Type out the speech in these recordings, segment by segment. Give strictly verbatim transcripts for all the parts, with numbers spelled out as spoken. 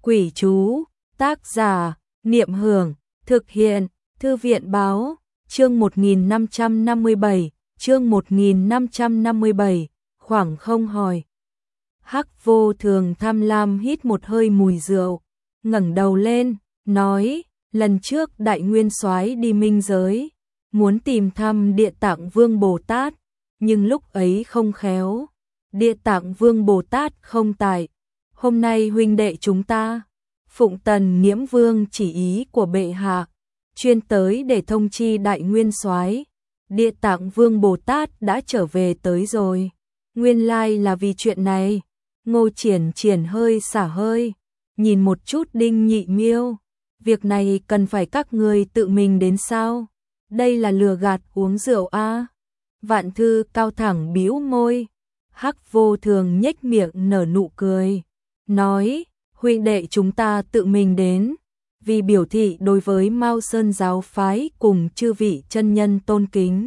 Quỷ chú, tác giả, Niệm Hưởng, thực hiện, Thư viện báo, chương một nghìn năm trăm năm mươi bảy, chương một nghìn năm trăm năm mươi bảy, khoảng không hỏi. Hắc Vô Thường tham lam hít một hơi mùi rượu, ngẩng đầu lên, nói, lần trước Đại Nguyên Soái đi minh giới, muốn tìm thăm Địa Tạng Vương Bồ Tát, nhưng lúc ấy không khéo, Địa Tạng Vương Bồ Tát không tại. Hôm nay huynh đệ chúng ta, phụng Tần Nghiễm Vương chỉ ý của bệ hạ, chuyên tới để thông chi Đại Nguyên Soái, Địa Tạng Vương Bồ Tát đã trở về tới rồi. Nguyên lai là vì chuyện này. Ngô Triển Triển hơi xả hơi, nhìn một chút Đinh Nhị Miêu, việc này cần phải các người tự mình đến sao? Đây là lừa gạt uống rượu a. À? Vạn Thư cao thẳng bĩu môi, Hắc Vô Thường nhếch miệng nở nụ cười, nói, huynh đệ chúng ta tự mình đến, vì biểu thị đối với Mao Sơn giáo phái cùng chư vị chân nhân tôn kính.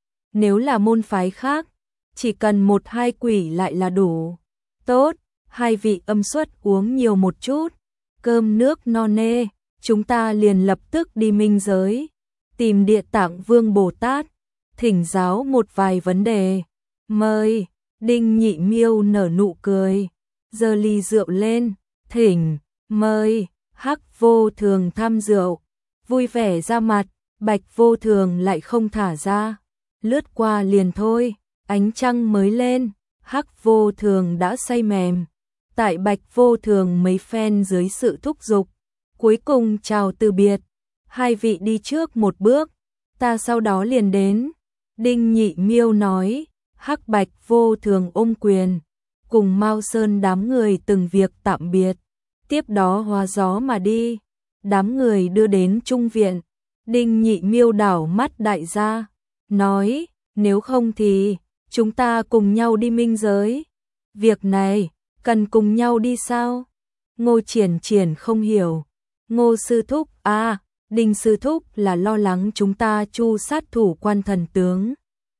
Nếu là môn phái khác, chỉ cần một hai quỷ lại là đủ. Tốt, hai vị âm suất uống nhiều một chút, cơm nước no nê, chúng ta liền lập tức đi minh giới, tìm Địa Tạng Vương Bồ Tát, thỉnh giáo một vài vấn đề. Mời. Đinh Nhị Miêu nở nụ cười, giơ ly rượu lên, thỉnh, mời. Hắc Vô Thường tham rượu, vui vẻ ra mặt, Bạch Vô Thường lại không thả ra, lướt qua liền thôi. Ánh trăng mới lên, Hắc Vô Thường đã say mềm. Tại Bạch Vô Thường mấy phen dưới sự thúc giục, cuối cùng chào từ biệt, hai vị đi trước một bước, ta sau đó liền đến. Đinh Nhị Miêu nói. Hắc Bạch Vô Thường ôm quyền, cùng Mao Sơn đám người từng việc tạm biệt, tiếp đó hóa gió mà đi. Đám người đưa đến trung viện, Đinh Nhị Miêu đảo mắt đại gia, nói, nếu không thì chúng ta cùng nhau đi minh giới. Việc này, cần cùng nhau đi sao? Ngô Triển Triển không hiểu. Ngô sư thúc, à, Đinh sư thúc là lo lắng chúng ta chu sát thủ quan thần tướng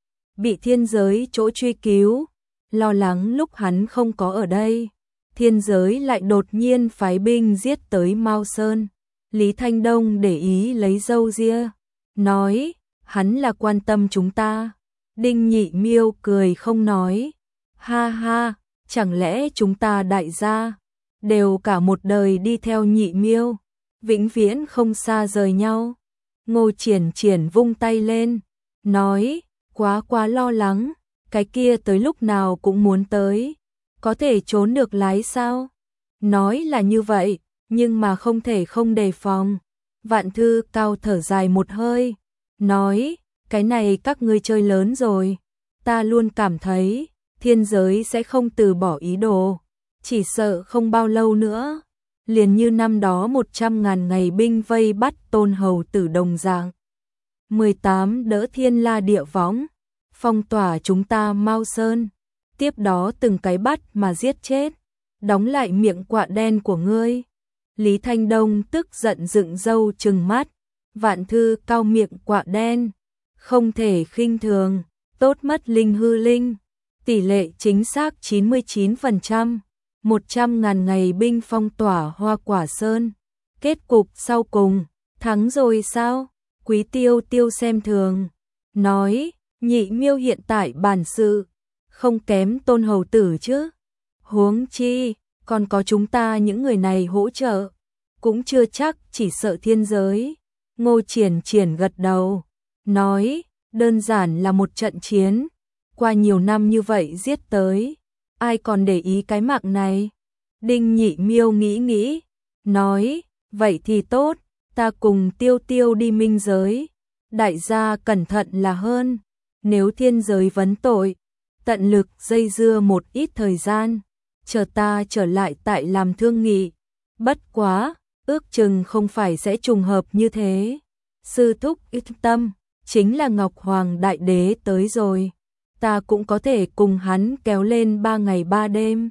bị thiên giới chỗ truy cứu, lo lắng lúc hắn không có ở đây, thiên giới lại đột nhiên phái binh giết tới Mao Sơn. Lý Thanh Đông để ý lấy râu ria, nói, hắn là quan tâm chúng ta. Đinh Nhị Miêu cười không nói, ha ha, chẳng lẽ chúng ta đại gia đều cả một đời đi theo Nhị Miêu, vĩnh viễn không xa rời nhau. Ngô Triển Triển vung tay lên, nói, quá quá lo lắng, cái kia tới lúc nào cũng muốn tới, có thể trốn được lái sao? Nói là như vậy, nhưng mà không thể không đề phòng. Vạn Thư cao thở dài một hơi, nói, cái này các ngươi chơi lớn rồi, ta luôn cảm thấy thiên giới sẽ không từ bỏ ý đồ, chỉ sợ không bao lâu nữa, liền như năm đó một trăm ngàn ngày binh vây bắt Tôn Hầu Tử đồng dạng. mười tám đỡ thiên la địa võng, phong tỏa chúng ta Mao Sơn, tiếp đó từng cái bắt mà giết chết, đóng lại miệng quạ đen của ngươi. Lý Thanh Đông tức giận dựng râu trừng mắt, Vạn Thư cao miệng quạ đen, không thể khinh thường, tốt mất linh hư linh, tỷ lệ chính xác chín mươi chín phần trăm, một trăm ngàn ngày binh phong tỏa Hoa Quả Sơn, kết cục sau cùng, thắng rồi sao? Quý Tiêu Tiêu xem thường, nói, Nhị Miêu hiện tại bản sự, không kém Tôn Hầu Tử chứ. Huống chi, còn có chúng ta những người này hỗ trợ, cũng chưa chắc, chỉ sợ thiên giới. Ngô Triển Triển gật đầu, nói, đơn giản là một trận chiến, qua nhiều năm như vậy giết tới, ai còn để ý cái mạng này. Đinh Nhị Miêu nghĩ nghĩ, nói, vậy thì tốt, ta cùng Tiêu Tiêu đi minh giới, đại gia cẩn thận là hơn, nếu thiên giới vấn tội, tận lực dây dưa một ít thời gian, chờ ta trở lại tại làm thương nghị. Bất quá, ước chừng không phải sẽ trùng hợp như thế. Sư thúc yên tâm, chính là Ngọc Hoàng Đại Đế tới rồi, ta cũng có thể cùng hắn kéo lên ba ngày ba đêm.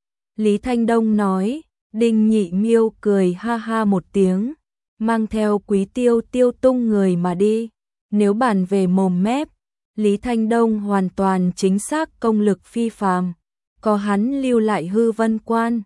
Lý Thanh Đông nói. Đinh Nhị Miêu cười ha ha một tiếng, mang theo Quý Tiêu Tiêu tung người mà đi. Nếu bàn về mồm mép, Lý Thanh Đông hoàn toàn chính xác công lực phi phàm, có hắn lưu lại hư vân quan,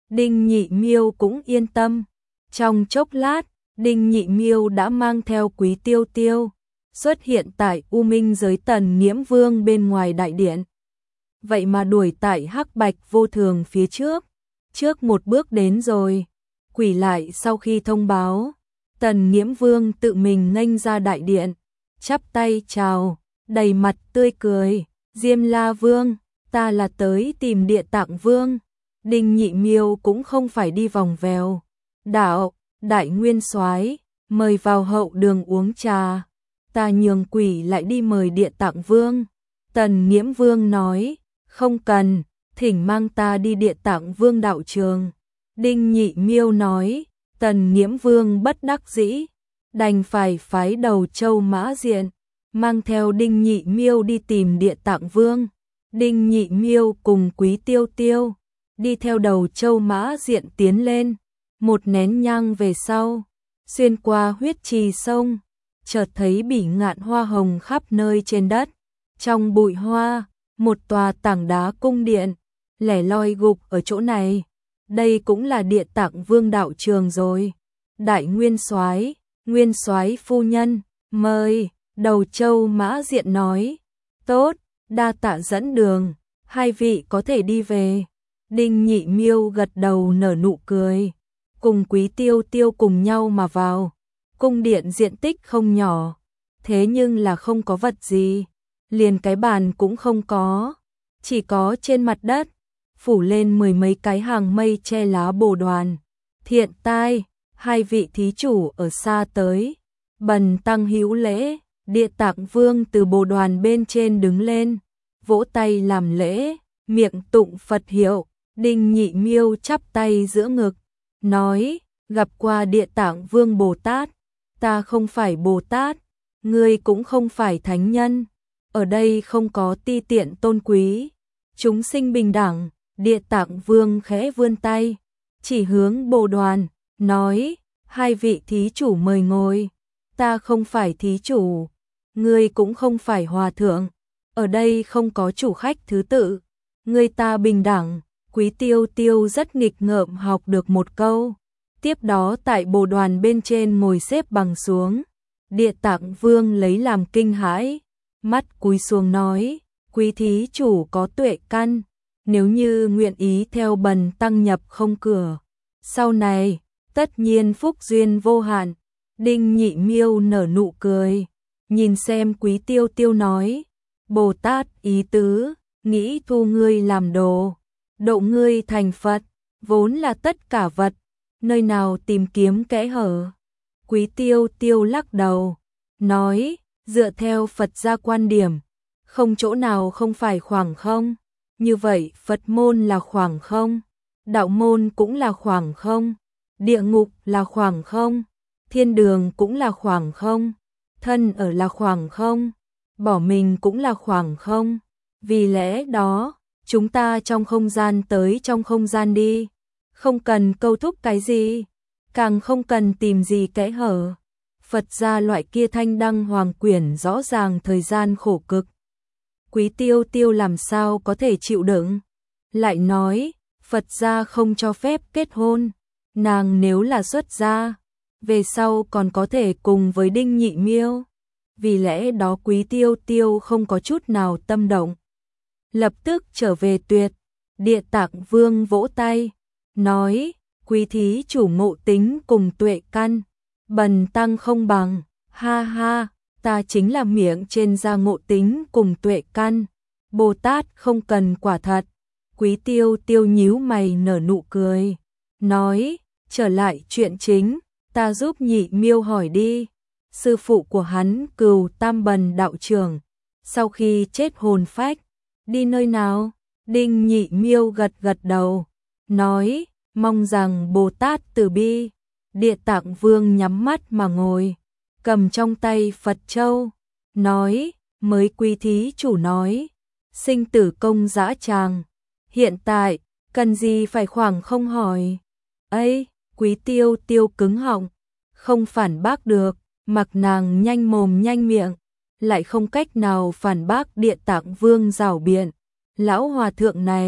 Đinh Nhị Miêu cũng yên tâm. Trong chốc lát, Đinh Nhị Miêu đã mang theo Quý Tiêu Tiêu, xuất hiện tại U Minh giới Tần Nghiễm Vương bên ngoài đại điện. Vậy mà đuổi tại Hắc Bạch Vô Thường phía trước, trước một bước đến rồi. Quỷ lại sau khi thông báo, Tần Nghiễm Vương tự mình nghênh ra đại điện, chắp tay chào, đầy mặt tươi cười, Diêm La Vương, ta là tới tìm Địa Tạng Vương. Đinh Nhị Miêu cũng không phải đi vòng vèo. Đạo, Đại Nguyên Soái, mời vào hậu đường uống trà. Ta nhường quỷ lại đi mời Địa Tạng Vương. Tần Nghiễm Vương nói, không cần, thỉnh mang ta đi Địa Tạng Vương đạo trường. Đinh Nhị Miêu nói, Tần Nghiễm Vương bất đắc dĩ, đành phải phái Đầu Châu Mã Diện, mang theo Đinh Nhị Miêu đi tìm Địa Tạng Vương. Đinh Nhị Miêu cùng Quý Tiêu Tiêu đi theo Đầu Châu Mã Diện tiến lên. Một nén nhang về sau, xuyên qua huyết trì sông, chợt thấy bỉ ngạn hoa hồng khắp nơi trên đất. Trong bụi hoa, một tòa tảng đá cung điện, lẻ loi gục ở chỗ này. Đây cũng là Địa Tạng Vương đạo trường rồi. Đại Nguyên Soái, Nguyên Soái phu nhân, mời. Đầu Châu Mã Diện nói, tốt, đa tạ dẫn đường, hai vị có thể đi về. Đinh Nhị Miêu gật đầu nở nụ cười, cùng Quý Tiêu Tiêu cùng nhau mà vào. Cung điện diện tích không nhỏ, thế nhưng là không có vật gì, liền cái bàn cũng không có, chỉ có trên mặt đất phủ lên mười mấy cái hàng mây che lá bồ đoàn. Thiện tai, hai vị thí chủ ở xa tới, bần tăng hữu lễ. Địa Tạng Vương từ bồ đoàn bên trên đứng lên, vỗ tay làm lễ, miệng tụng Phật hiệu. Đinh Nhị Miêu chắp tay giữa ngực, nói, gặp qua Địa Tạng Vương Bồ Tát. Ta không phải Bồ Tát, ngươi cũng không phải thánh nhân, ở đây không có ti tiện tôn quý, chúng sinh bình đẳng. Địa Tạng Vương khẽ vươn tay, chỉ hướng bồ đoàn, nói, hai vị thí chủ mời ngồi. Ta không phải thí chủ, ngươi cũng không phải hòa thượng, ở đây không có chủ khách thứ tự, ngươi ta bình đẳng. Quý Tiêu Tiêu rất nghịch ngợm học được một câu, tiếp đó tại bồ đoàn bên trên ngồi xếp bằng xuống. Địa Tạng Vương lấy làm kinh hãi, mắt cúi xuống nói, quý thí chủ có tuệ căn, nếu như nguyện ý theo bần tăng nhập không cửa, sau này tất nhiên phúc duyên vô hạn. Đinh Nhị Miêu nở nụ cười, nhìn xem Quý Tiêu Tiêu nói, Bồ Tát ý tứ, nghĩ thu ngươi làm đồ, độ ngươi thành Phật, vốn là tất cả vật, nơi nào tìm kiếm kẽ hở. Quý Tiêu Tiêu lắc đầu, nói, dựa theo Phật gia quan điểm, không chỗ nào không phải khoảng không, như vậy Phật môn là khoảng không, đạo môn cũng là khoảng không, địa ngục là khoảng không, thiên đường cũng là khoảng không, thân ở là khoảng không, bỏ mình cũng là khoảng không. Vì lẽ đó, chúng ta trong không gian tới trong không gian đi, không cần câu thúc cái gì, càng không cần tìm gì kẽ hở. Phật gia loại kia thanh đăng hoàng quyển rõ ràng thời gian khổ cực. Quý Tiêu Tiêu làm sao có thể chịu đựng, lại nói, Phật gia không cho phép kết hôn, nàng nếu là xuất gia, về sau còn có thể cùng với Đinh Nhị Miêu. Vì lẽ đó Quý Tiêu Tiêu không có chút nào tâm động, lập tức trở về tuyệt. Địa Tạng Vương vỗ tay, nói, quý thí chủ ngộ tính cùng tuệ căn, bần tăng không bằng, ha ha, ta chính là miệng trên da ngộ tính cùng tuệ căn, Bồ Tát không cần quả thật. Quý Tiêu Tiêu nhíu mày nở nụ cười, nói, trở lại chuyện chính, ta giúp Nhị Miêu hỏi đi. Sư phụ của hắn Cừu Tam Bần đạo trưởng, sau khi chết hồn phách, đi nơi nào? Đinh Nhị Miêu gật gật đầu, nói, mong rằng Bồ Tát từ bi. Địa Tạng Vương nhắm mắt mà ngồi, cầm trong tay Phật Châu, nói, mới quý thí chủ nói, sinh tử công dã tràng, hiện tại, cần gì phải khoảng không hỏi. Ấy, Quý Tiêu Tiêu cứng họng, không phản bác được, mặc nàng nhanh mồm nhanh miệng, lại không cách nào phản bác Địa Tạng Vương rảo biện. Lão hòa thượng này,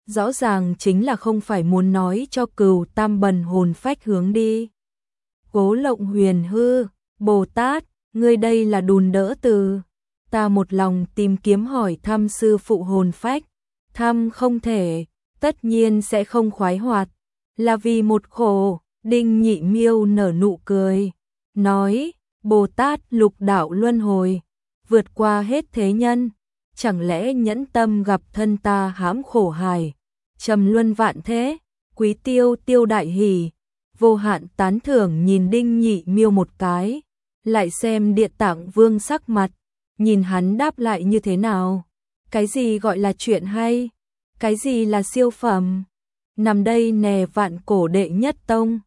rõ ràng chính là không phải muốn nói cho Cửu Tam Bần hồn phách hướng đi. Cố Lộng Huyền hư, Bồ Tát, ngươi đây là đùn đỡ từ. Ta một lòng tìm kiếm hỏi thăm sư phụ hồn phách, thăm không thể, tất nhiên sẽ không khoái hoạt, là vì một khổ. Đinh Nhị Miêu nở nụ cười, nói, Bồ Tát lục đạo luân hồi, vượt qua hết thế nhân, chẳng lẽ nhẫn tâm gặp thân ta hãm khổ hài, trầm luân vạn thế. Quý Tiêu Tiêu đại hỉ, vô hạn tán thưởng nhìn Đinh Nhị Miêu một cái, lại xem Địa Tạng Vương sắc mặt, nhìn hắn đáp lại như thế nào. Cái gì gọi là chuyện hay? Cái gì là siêu phẩm? Nằm đây nè vạn cổ đệ nhất tông,